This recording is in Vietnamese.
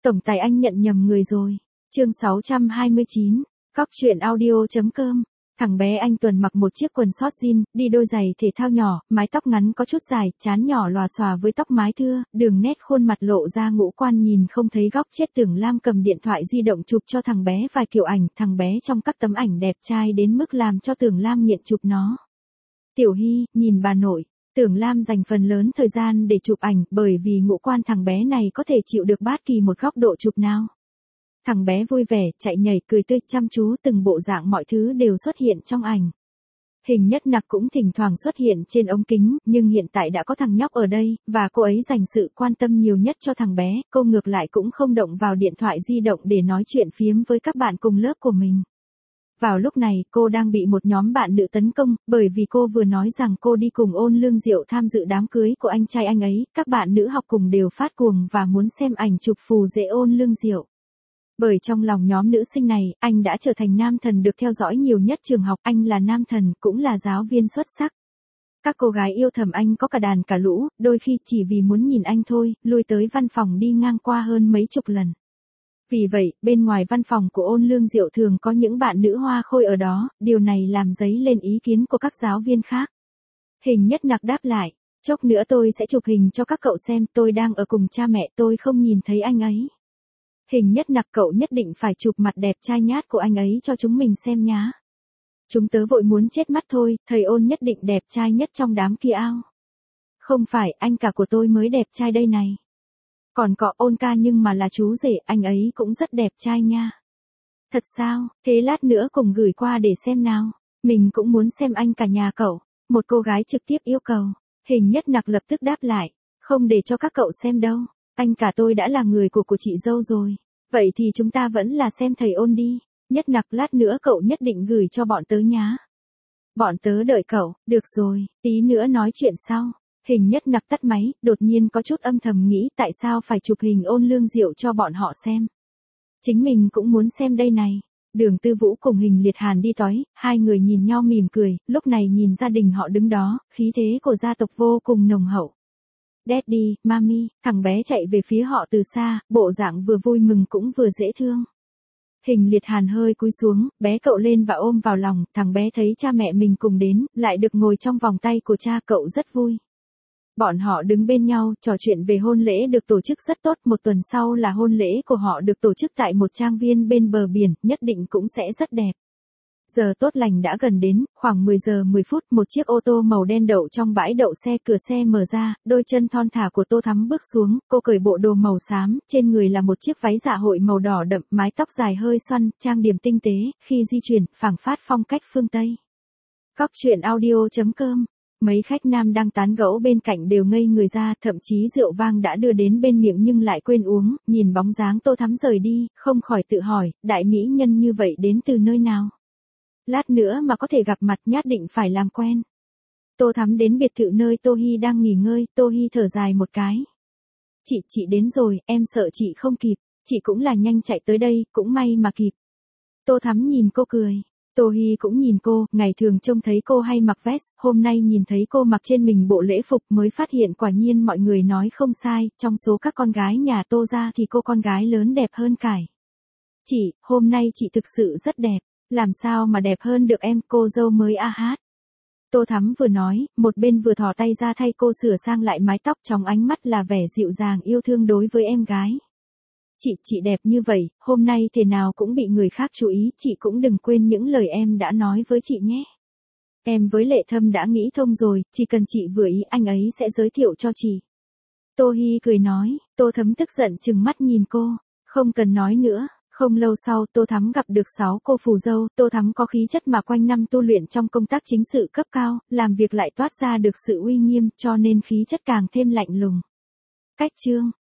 Tổng tài anh nhận nhầm người rồi. Chương 629, Cóc truyện audio.com. Thằng bé anh Tuần mặc một chiếc quần short jean, đi đôi giày thể thao nhỏ, mái tóc ngắn có chút dài, trán nhỏ lòa xòa với tóc mái thưa, đường nét khuôn mặt lộ ra ngũ quan nhìn không thấy góc chết. Tưởng Lam cầm điện thoại di động chụp cho thằng bé vài kiểu ảnh, thằng bé trong các tấm ảnh đẹp trai đến mức làm cho Tưởng Lam nghiện chụp nó. Tiểu Hy, nhìn bà nội. Tưởng Lam dành phần lớn thời gian để chụp ảnh, bởi vì ngũ quan thằng bé này có thể chịu được bất kỳ một góc độ chụp nào. Thằng bé vui vẻ, chạy nhảy, cười tươi, chăm chú, từng bộ dạng mọi thứ đều xuất hiện trong ảnh. Hình Nhất Nặc cũng thỉnh thoảng xuất hiện trên ống kính, nhưng hiện tại đã có thằng nhóc ở đây, và cô ấy dành sự quan tâm nhiều nhất cho thằng bé, cô ngược lại cũng không động vào điện thoại di động để nói chuyện phiếm với các bạn cùng lớp của mình. Vào lúc này, cô đang bị một nhóm bạn nữ tấn công, bởi vì cô vừa nói rằng cô đi cùng Ôn Lương Diệu tham dự đám cưới của anh trai anh ấy, các bạn nữ học cùng đều phát cuồng và muốn xem ảnh chụp phù rể Ôn Lương Diệu. Bởi trong lòng nhóm nữ sinh này, anh đã trở thành nam thần được theo dõi nhiều nhất trường học, anh là nam thần, cũng là giáo viên xuất sắc. Các cô gái yêu thầm anh có cả đàn cả lũ, đôi khi chỉ vì muốn nhìn anh thôi, lui tới văn phòng đi ngang qua hơn mấy chục lần. Vì vậy, bên ngoài văn phòng của Ôn Lương Diệu thường có những bạn nữ hoa khôi ở đó, điều này làm dấy lên ý kiến của các giáo viên khác. Hình Nhất Nặc đáp lại, chốc nữa tôi sẽ chụp hình cho các cậu xem, tôi đang ở cùng cha mẹ, tôi không nhìn thấy anh ấy. Hình Nhất Nặc, cậu nhất định phải chụp mặt đẹp trai nhát của anh ấy cho chúng mình xem nhá. Chúng tớ vội muốn chết mắt thôi, thầy Ôn nhất định đẹp trai nhất trong đám kia ao. Không phải, anh cả của tôi mới đẹp trai đây này. Còn có Ôn ca nhưng mà là chú rể, anh ấy cũng rất đẹp trai nha. Thật sao, thế lát nữa cùng gửi qua để xem nào. Mình cũng muốn xem anh cả nhà cậu. Một cô gái trực tiếp yêu cầu. Hình Nhất Nặc lập tức đáp lại. Không để cho các cậu xem đâu. Anh cả tôi đã là người của chị dâu rồi. Vậy thì chúng ta vẫn là xem thầy Ôn đi. Nhất Nặc, lát nữa cậu nhất định gửi cho bọn tớ nhá. Bọn tớ đợi cậu, được rồi, tí nữa nói chuyện sau. Hình Nhất Nặc tắt máy, đột nhiên có chút âm thầm nghĩ tại sao phải chụp hình Ôn Lương Diệu cho bọn họ xem. Chính mình cũng muốn xem đây này. Đường Tư Vũ cùng Hình Liệt Hàn đi tói, hai người nhìn nhau mỉm cười, lúc này nhìn gia đình họ đứng đó, khí thế của gia tộc vô cùng nồng hậu. Daddy, Mami, thằng bé chạy về phía họ từ xa, bộ dạng vừa vui mừng cũng vừa dễ thương. Hình Liệt Hàn hơi cúi xuống, bé cậu lên và ôm vào lòng, thằng bé thấy cha mẹ mình cùng đến, lại được ngồi trong vòng tay của cha cậu rất vui. Bọn họ đứng bên nhau, trò chuyện về hôn lễ được tổ chức rất tốt, một tuần sau là hôn lễ của họ được tổ chức tại một trang viên bên bờ biển, nhất định cũng sẽ rất đẹp. Giờ tốt lành đã gần đến, khoảng 10 giờ 10 phút, một chiếc ô tô màu đen đậu trong bãi đậu xe, cửa xe mở ra, đôi chân thon thả của Tô Thắm bước xuống, cô cởi bộ đồ màu xám, trên người là một chiếc váy dạ hội màu đỏ đậm, mái tóc dài hơi xoăn, trang điểm tinh tế, khi di chuyển, phảng phất phong cách phương Tây. Cóc truyện audio.com. Mấy khách nam đang tán gẫu bên cạnh đều ngây người ra, thậm chí rượu vang đã đưa đến bên miệng nhưng lại quên uống, nhìn bóng dáng Tô Thắm rời đi, không khỏi tự hỏi, đại mỹ nhân như vậy đến từ nơi nào? Lát nữa mà có thể gặp mặt nhất định phải làm quen. Tô Thắm đến biệt thự nơi Tô Hy đang nghỉ ngơi, Tô Hy thở dài một cái. Chị đến rồi, em sợ chị không kịp, chị cũng là nhanh chạy tới đây, cũng may mà kịp. Tô Thắm nhìn cô cười. Tô Hy cũng nhìn cô, ngày thường trông thấy cô hay mặc vest, hôm nay nhìn thấy cô mặc trên mình bộ lễ phục mới phát hiện quả nhiên mọi người nói không sai, trong số các con gái nhà Tô ra thì cô con gái lớn đẹp hơn cải. Chị, hôm nay chị thực sự rất đẹp, làm sao mà đẹp hơn được em, cô dâu mới a hát. Tô Thắm vừa nói, một bên vừa thò tay ra thay cô sửa sang lại mái tóc, trong ánh mắt là vẻ dịu dàng yêu thương đối với em gái. Chị đẹp như vậy, hôm nay thế nào cũng bị người khác chú ý, chị cũng đừng quên những lời em đã nói với chị nhé. Em với Lệ Thâm đã nghĩ thông rồi, chỉ cần chị vừa ý anh ấy sẽ giới thiệu cho chị. Tô Hy cười nói, Tô Thắm tức giận trừng mắt nhìn cô, không cần nói nữa. Không lâu sau, Tô Thắm gặp được 6 cô phù dâu, Tô Thắm có khí chất mà quanh năm tu luyện trong công tác chính sự cấp cao, làm việc lại toát ra được sự uy nghiêm, cho nên khí chất càng thêm lạnh lùng. Cách chương